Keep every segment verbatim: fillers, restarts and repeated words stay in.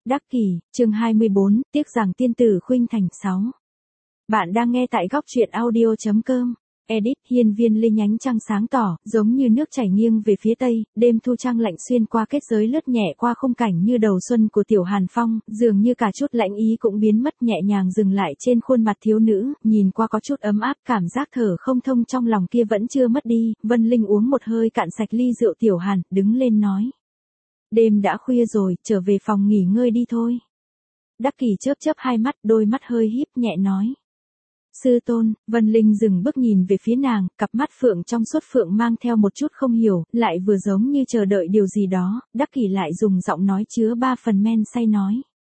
Đắc Kỷ, chương hai mươi bốn, tiếc rằng tiên tử khuynh thành sáu. Bạn đang nghe tại góc truyện audio chấm com. Edit, hiên viên lê nhánh trăng sáng tỏ, giống như nước chảy nghiêng về phía tây, đêm thu trăng lạnh xuyên qua kết giới lướt nhẹ qua khung cảnh như đầu xuân của Tiểu Hàn Phong, dường như cả chút lãnh ý cũng biến mất nhẹ nhàng dừng lại trên khuôn mặt thiếu nữ, nhìn qua có chút ấm áp, cảm giác thở không thông trong lòng kia vẫn chưa mất đi. Vân Linh uống một hơi cạn sạch ly rượu Tiểu Hàn, đứng lên nói. Đêm đã khuya rồi, trở về phòng nghỉ ngơi đi thôi. Đắc Kỷ chớp chớp hai mắt, đôi mắt hơi híp nhẹ nói. Sư tôn. Vân Linh dừng bước nhìn về phía nàng, cặp mắt phượng trong suốt phượng mang theo một chút không hiểu, lại vừa giống như chờ đợi điều gì đó. Đắc Kỷ lại dùng giọng nói chứa ba phần men say nói.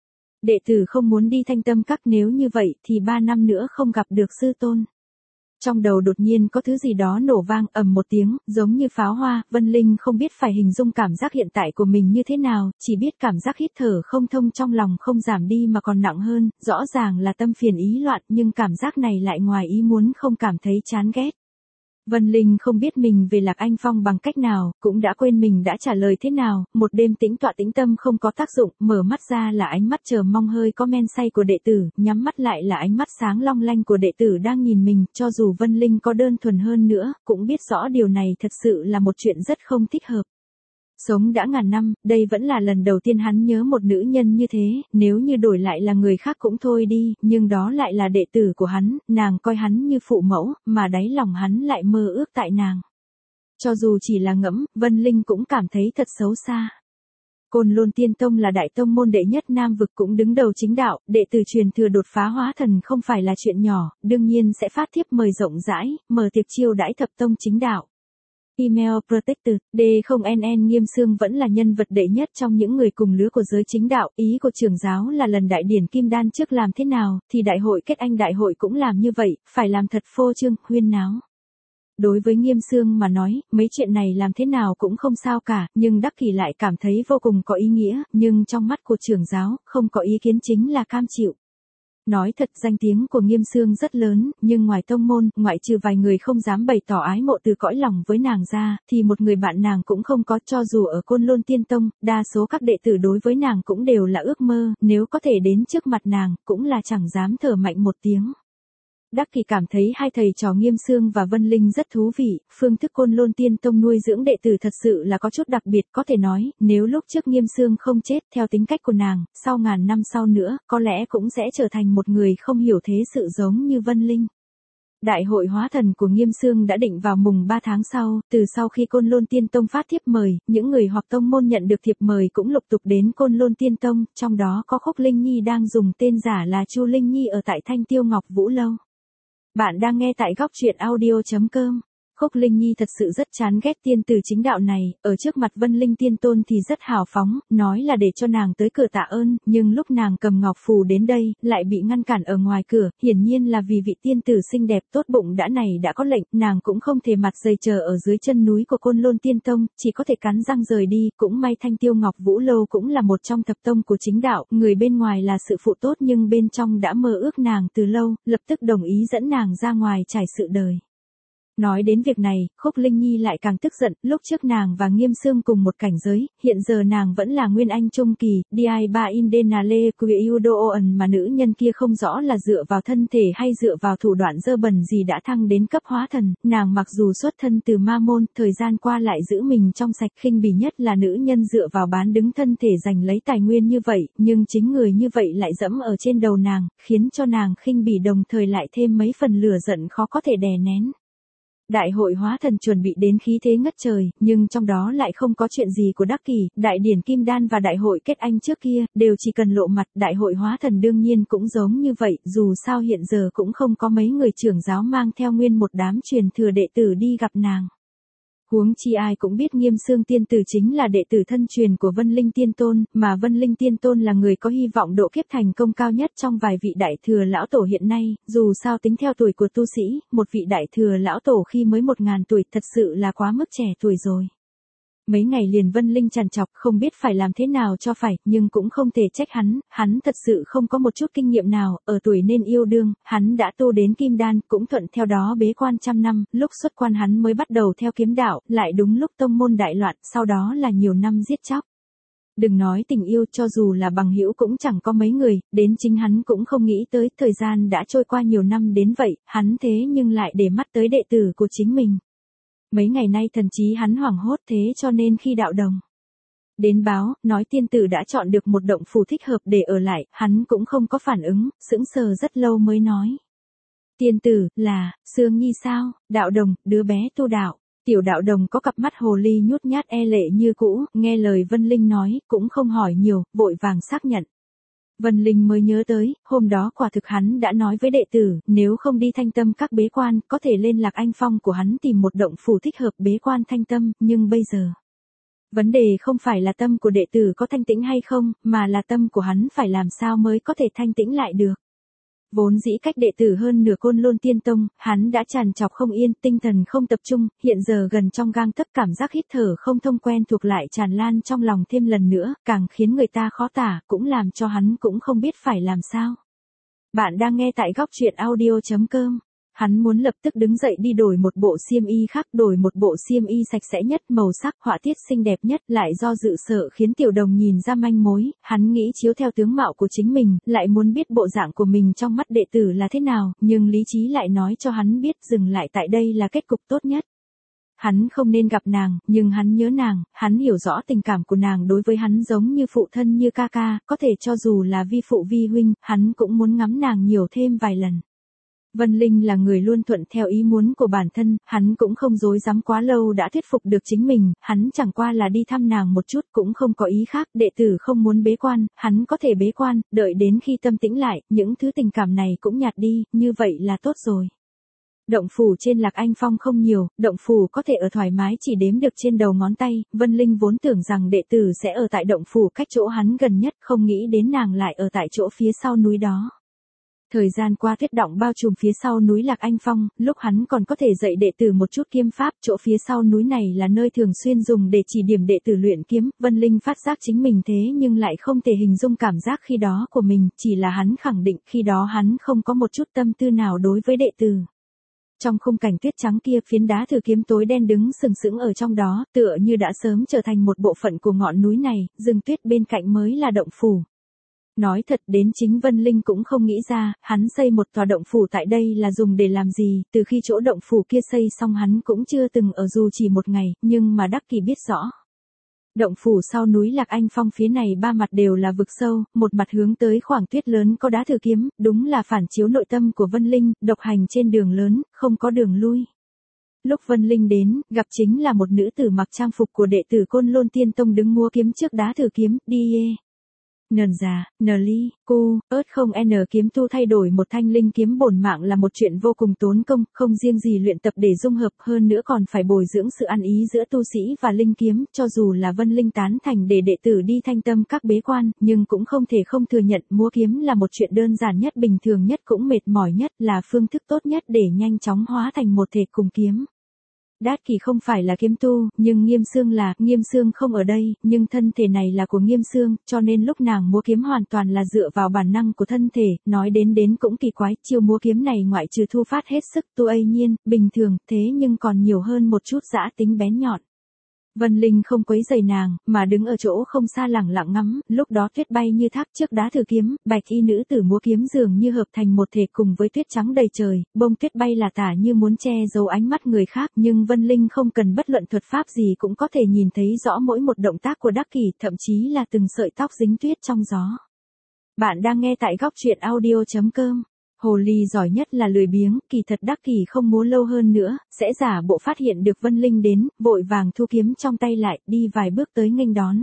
Đệ tử không muốn đi Thanh Tâm Các, nếu như vậy thì ba năm nữa không gặp được sư tôn. Trong đầu đột nhiên có thứ gì đó nổ vang ầm một tiếng, giống như pháo hoa. Vân Linh không biết phải hình dung cảm giác hiện tại của mình như thế nào, chỉ biết cảm giác hít thở không thông trong lòng không giảm đi mà còn nặng hơn, rõ ràng là tâm phiền ý loạn nhưng cảm giác này lại ngoài ý muốn không cảm thấy chán ghét. Vân Linh không biết mình về Lạc Anh Phong bằng cách nào, cũng đã quên mình đã trả lời thế nào, một đêm tĩnh tọa tĩnh tâm không có tác dụng, mở mắt ra là ánh mắt chờ mong hơi có men say của đệ tử, nhắm mắt lại là ánh mắt sáng long lanh của đệ tử đang nhìn mình, cho dù Vân Linh có đơn thuần hơn nữa, cũng biết rõ điều này thật sự là một chuyện rất không thích hợp. Sống đã ngàn năm, đây vẫn là lần đầu tiên hắn nhớ một nữ nhân như thế, nếu như đổi lại là người khác cũng thôi đi, nhưng đó lại là đệ tử của hắn, nàng coi hắn như phụ mẫu, mà đáy lòng hắn lại mơ ước tại nàng. Cho dù chỉ là ngẫm, Vân Linh cũng cảm thấy thật xấu xa. Côn Lôn Tiên Tông là đại tông môn đệ nhất Nam vực cũng đứng đầu chính đạo, đệ tử truyền thừa đột phá hóa thần không phải là chuyện nhỏ, đương nhiên sẽ phát thiếp mời rộng rãi, mở tiệc chiêu đãi thập tông chính đạo. Email Protector, D không N N Nghiêm Xương vẫn là nhân vật đệ nhất trong những người cùng lứa của giới chính đạo, ý của trưởng giáo là lần đại điển Kim Đan trước làm thế nào, thì đại hội kết anh đại hội cũng làm như vậy, phải làm thật phô trương, huyên náo. Đối với Nghiêm Xương mà nói, mấy chuyện này làm thế nào cũng không sao cả, nhưng Đắc Kỷ lại cảm thấy vô cùng có ý nghĩa, nhưng trong mắt của trưởng giáo, không có ý kiến chính là cam chịu. Nói thật danh tiếng của Nghiêm Xương rất lớn, nhưng ngoài tông môn, ngoại trừ vài người không dám bày tỏ ái mộ từ cõi lòng với nàng ra, thì một người bạn nàng cũng không có, cho dù ở Côn Lôn Tiên Tông, đa số các đệ tử đối với nàng cũng đều là ước mơ, nếu có thể đến trước mặt nàng, cũng là chẳng dám thở mạnh một tiếng. Đắc Kỷ cảm thấy hai thầy trò Nghiêm Xương và Vân Linh rất thú vị, phương thức Côn Lôn Tiên Tông nuôi dưỡng đệ tử thật sự là có chút đặc biệt, có thể nói, nếu lúc trước Nghiêm Xương không chết theo tính cách của nàng, sau ngàn năm sau nữa, có lẽ cũng sẽ trở thành một người không hiểu thế sự giống như Vân Linh. Đại hội hóa thần của Nghiêm Xương đã định vào mùng ba tháng sau, từ sau khi Côn Lôn Tiên Tông phát thiếp mời, những người hoặc tông môn nhận được thiệp mời cũng lục tục đến Côn Lôn Tiên Tông, trong đó có Khúc Linh Nhi đang dùng tên giả là Chu Linh Nhi ở tại Thanh Tiêu Ngọc Vũ Lâu. Bạn đang nghe tại góc truyện audio chấm com. Khúc Linh Nhi thật sự rất chán ghét tiên tử chính đạo này, ở trước mặt Vân Linh Tiên Tôn thì rất hào phóng, nói là để cho nàng tới cửa tạ ơn, nhưng lúc nàng cầm ngọc phù đến đây, lại bị ngăn cản ở ngoài cửa, hiển nhiên là vì vị tiên tử xinh đẹp tốt bụng đã này đã có lệnh, nàng cũng không thể mặt dày chờ ở dưới chân núi của Côn Lôn Tiên Tông, chỉ có thể cắn răng rời đi, cũng may Thanh Tiêu Ngọc Vũ Lâu cũng là một trong thập tông của chính đạo, người bên ngoài là sự phụ tốt nhưng bên trong đã mơ ước nàng từ lâu, lập tức đồng ý dẫn nàng ra ngoài trải sự đời. Nói đến việc này, Khúc Linh Nhi lại càng tức giận, lúc trước nàng và Nghiêm Xương cùng một cảnh giới, hiện giờ nàng vẫn là Nguyên Anh Trung Kỳ, Di ba Indenale Quyudoan mà nữ nhân kia không rõ là dựa vào thân thể hay dựa vào thủ đoạn dơ bẩn gì đã thăng đến cấp hóa thần, nàng mặc dù xuất thân từ ma môn, thời gian qua lại giữ mình trong sạch, khinh bỉ nhất là nữ nhân dựa vào bán đứng thân thể giành lấy tài nguyên như vậy, nhưng chính người như vậy lại dẫm ở trên đầu nàng, khiến cho nàng khinh bỉ đồng thời lại thêm mấy phần lửa giận khó có thể đè nén. Đại hội hóa thần chuẩn bị đến khí thế ngất trời, nhưng trong đó lại không có chuyện gì của Đắc Kỷ, đại điển Kim Đan và đại hội kết anh trước kia, đều chỉ cần lộ mặt, đại hội hóa thần đương nhiên cũng giống như vậy, dù sao hiện giờ cũng không có mấy người trưởng giáo mang theo nguyên một đám truyền thừa đệ tử đi gặp nàng. Huống chi ai cũng biết Nghiêm Xương tiên tử chính là đệ tử thân truyền của Vân Linh Tiên Tôn, mà Vân Linh Tiên Tôn là người có hy vọng độ kiếp thành công cao nhất trong vài vị đại thừa lão tổ hiện nay, dù sao tính theo tuổi của tu sĩ, một vị đại thừa lão tổ khi mới một ngàn tuổi thật sự là quá mức trẻ tuổi rồi. Mấy ngày liền Vân Linh trằn trọc không biết phải làm thế nào cho phải, nhưng cũng không thể trách hắn, hắn thật sự không có một chút kinh nghiệm nào, ở tuổi nên yêu đương, hắn đã tu đến Kim Đan, cũng thuận theo đó bế quan trăm năm, lúc xuất quan hắn mới bắt đầu theo kiếm đạo, lại đúng lúc tông môn đại loạn, sau đó là nhiều năm giết chóc. Đừng nói tình yêu, cho dù là bằng hữu cũng chẳng có mấy người, đến chính hắn cũng không nghĩ tới, thời gian đã trôi qua nhiều năm đến vậy, hắn thế nhưng lại để mắt tới đệ tử của chính mình. Mấy ngày nay thần trí hắn hoảng hốt, thế cho nên khi đạo đồng đến báo, nói tiên tử đã chọn được một động phủ thích hợp để ở lại, hắn cũng không có phản ứng, sững sờ rất lâu mới nói. Tiên tử, là, Sương Nhi sao? Đạo đồng, đứa bé tu đạo. Tiểu đạo đồng có cặp mắt hồ ly nhút nhát e lệ như cũ, nghe lời Vân Linh nói, cũng không hỏi nhiều, vội vàng xác nhận. Vân Linh mới nhớ tới, hôm đó quả thực hắn đã nói với đệ tử, nếu không đi Thanh Tâm các bế quan, có thể lên Lạc Anh Phong của hắn tìm một động phủ thích hợp bế quan Thanh Tâm, nhưng bây giờ, vấn đề không phải là tâm của đệ tử có thanh tĩnh hay không, mà là tâm của hắn phải làm sao mới có thể thanh tĩnh lại được. Vốn dĩ cách đệ tử hơn nửa Côn Lôn Tiên Tông, hắn đã tràn trọc không yên, tinh thần không tập trung, hiện giờ gần trong gang tấc cảm giác hít thở không thông quen thuộc lại tràn lan trong lòng thêm lần nữa, càng khiến người ta khó tả, cũng làm cho hắn cũng không biết phải làm sao. Bạn đang nghe tại góc truyện audio chấm com. Hắn muốn lập tức đứng dậy đi đổi một bộ xiêm y khác, đổi một bộ xiêm y sạch sẽ nhất, màu sắc, họa tiết xinh đẹp nhất, lại do dự sợ khiến tiểu đồng nhìn ra manh mối, hắn nghĩ chiếu theo tướng mạo của chính mình, lại muốn biết bộ dạng của mình trong mắt đệ tử là thế nào, nhưng lý trí lại nói cho hắn biết dừng lại tại đây là kết cục tốt nhất. Hắn không nên gặp nàng, nhưng hắn nhớ nàng, hắn hiểu rõ tình cảm của nàng đối với hắn giống như phụ thân như ca ca, có thể cho dù là vi phụ vi huynh, hắn cũng muốn ngắm nàng nhiều thêm vài lần. Vân Linh là người luôn thuận theo ý muốn của bản thân, hắn cũng không dối dám quá lâu đã thuyết phục được chính mình, hắn chẳng qua là đi thăm nàng một chút cũng không có ý khác, đệ tử không muốn bế quan, hắn có thể bế quan, đợi đến khi tâm tĩnh lại, những thứ tình cảm này cũng nhạt đi, như vậy là tốt rồi. Động phủ trên Lạc Anh Phong không nhiều, động phủ có thể ở thoải mái chỉ đếm được trên đầu ngón tay, Vân Linh vốn tưởng rằng đệ tử sẽ ở tại động phủ cách chỗ hắn gần nhất, không nghĩ đến nàng lại ở tại chỗ phía sau núi đó. Thời gian qua tuyết động bao trùm phía sau núi Lạc Anh Phong, lúc hắn còn có thể dạy đệ tử một chút kiếm pháp, chỗ phía sau núi này là nơi thường xuyên dùng để chỉ điểm đệ tử luyện kiếm, Vân Linh phát giác chính mình thế nhưng lại không thể hình dung cảm giác khi đó của mình, chỉ là hắn khẳng định khi đó hắn không có một chút tâm tư nào đối với đệ tử. Trong khung cảnh tuyết trắng kia, phiến đá thử kiếm tối đen đứng sừng sững ở trong đó, tựa như đã sớm trở thành một bộ phận của ngọn núi này, rừng tuyết bên cạnh mới là động phủ. Nói thật đến chính Vân Linh cũng không nghĩ ra, hắn xây một tòa động phủ tại đây là dùng để làm gì, từ khi chỗ động phủ kia xây xong hắn cũng chưa từng ở dù chỉ một ngày, nhưng mà Đắc Kỷ biết rõ. Động phủ sau núi Lạc Anh Phong phía này ba mặt đều là vực sâu, một mặt hướng tới khoảng tuyết lớn có đá thử kiếm, đúng là phản chiếu nội tâm của Vân Linh, độc hành trên đường lớn, không có đường lui. Lúc Vân Linh đến, gặp chính là một nữ tử mặc trang phục của đệ tử Côn Lôn Tiên Tông đứng múa kiếm trước đá thử kiếm, đi ye. Nờn già, nờ ly, cu, ớt không n kiếm tu thay đổi một thanh linh kiếm bổn mạng là một chuyện vô cùng tốn công, không riêng gì luyện tập để dung hợp hơn nữa còn phải bồi dưỡng sự ăn ý giữa tu sĩ và linh kiếm, cho dù là Vân Linh tán thành để đệ tử đi Thanh Tâm các bế quan, nhưng cũng không thể không thừa nhận múa kiếm là một chuyện đơn giản nhất, bình thường nhất cũng mệt mỏi nhất, là phương thức tốt nhất để nhanh chóng hóa thành một thể cùng kiếm. Đát Kỷ không phải là kiếm tu, nhưng Nghiêm Xương là, Nghiêm Xương không ở đây, nhưng thân thể này là của Nghiêm Xương, cho nên lúc nàng múa kiếm hoàn toàn là dựa vào bản năng của thân thể, nói đến đến cũng kỳ quái, chiêu múa kiếm này ngoại trừ thu phát hết sức tu ây nhiên, bình thường, thế nhưng còn nhiều hơn một chút dã tính bén nhọn. Vân Linh không quấy rầy nàng, mà đứng ở chỗ không xa lẳng lặng ngắm, lúc đó tuyết bay như thác trước đá thử kiếm, bạch y nữ tử múa kiếm dường như hợp thành một thể cùng với tuyết trắng đầy trời, bông tuyết bay là tả như muốn che giấu ánh mắt người khác, nhưng Vân Linh không cần bất luận thuật pháp gì cũng có thể nhìn thấy rõ mỗi một động tác của Đắc Kỷ, thậm chí là từng sợi tóc dính tuyết trong gió. Bạn đang nghe tại góc truyện audio chấm com. Hồ ly giỏi nhất là lười biếng, kỳ thật Đắc Kỷ không múa lâu hơn nữa, sẽ giả bộ phát hiện được Vân Linh đến, vội vàng thu kiếm trong tay lại, đi vài bước tới nghênh đón.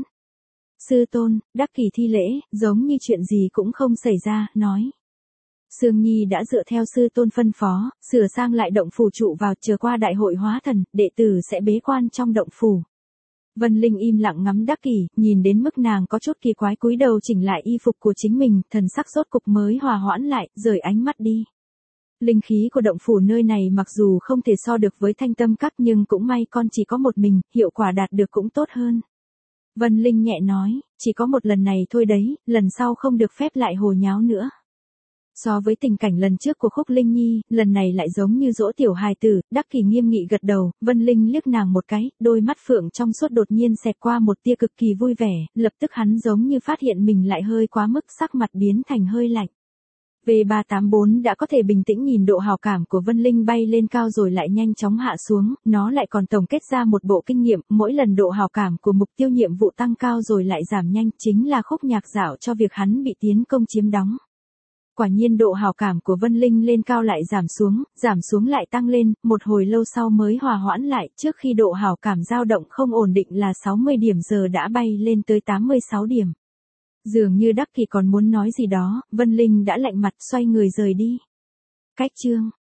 Sư tôn, Đắc Kỷ thi lễ, giống như chuyện gì cũng không xảy ra, nói. Sương Nhi đã dựa theo sư tôn phân phó, sửa sang lại động phủ trụ vào, chờ qua đại hội hóa thần, đệ tử sẽ bế quan trong động phủ. Vân Linh im lặng ngắm Đắc Kỷ, nhìn đến mức nàng có chút kỳ quái cúi đầu chỉnh lại y phục của chính mình, thần sắc rốt cục mới hòa hoãn lại, rời ánh mắt đi. Linh khí của động phủ nơi này mặc dù không thể so được với Thanh Tâm các nhưng cũng may con chỉ có một mình, hiệu quả đạt được cũng tốt hơn. Vân Linh nhẹ nói, chỉ có một lần này thôi đấy, lần sau không được phép lại hồ nháo nữa. So với tình cảnh lần trước của Khúc Linh Nhi, lần này lại giống như dỗ tiểu hài tử, Đắc Kỷ nghiêm nghị gật đầu, Vân Linh liếc nàng một cái, đôi mắt phượng trong suốt đột nhiên xẹt qua một tia cực kỳ vui vẻ, lập tức hắn giống như phát hiện mình lại hơi quá mức, sắc mặt biến thành hơi lạnh. V ba tám bốn đã có thể bình tĩnh nhìn độ hào cảm của Vân Linh bay lên cao rồi lại nhanh chóng hạ xuống, nó lại còn tổng kết ra một bộ kinh nghiệm, mỗi lần độ hào cảm của mục tiêu nhiệm vụ tăng cao rồi lại giảm nhanh, chính là khúc nhạc dạo cho việc hắn bị tiến công chiếm đóng. Quả nhiên độ hào cảm của Vân Linh lên cao lại giảm xuống, giảm xuống lại tăng lên, một hồi lâu sau mới hòa hoãn lại, trước khi độ hào cảm dao động không ổn định là sáu mươi điểm giờ đã bay lên tới tám mươi sáu điểm. Dường như Đắc Kỷ còn muốn nói gì đó, Vân Linh đã lạnh mặt xoay người rời đi. Cách chương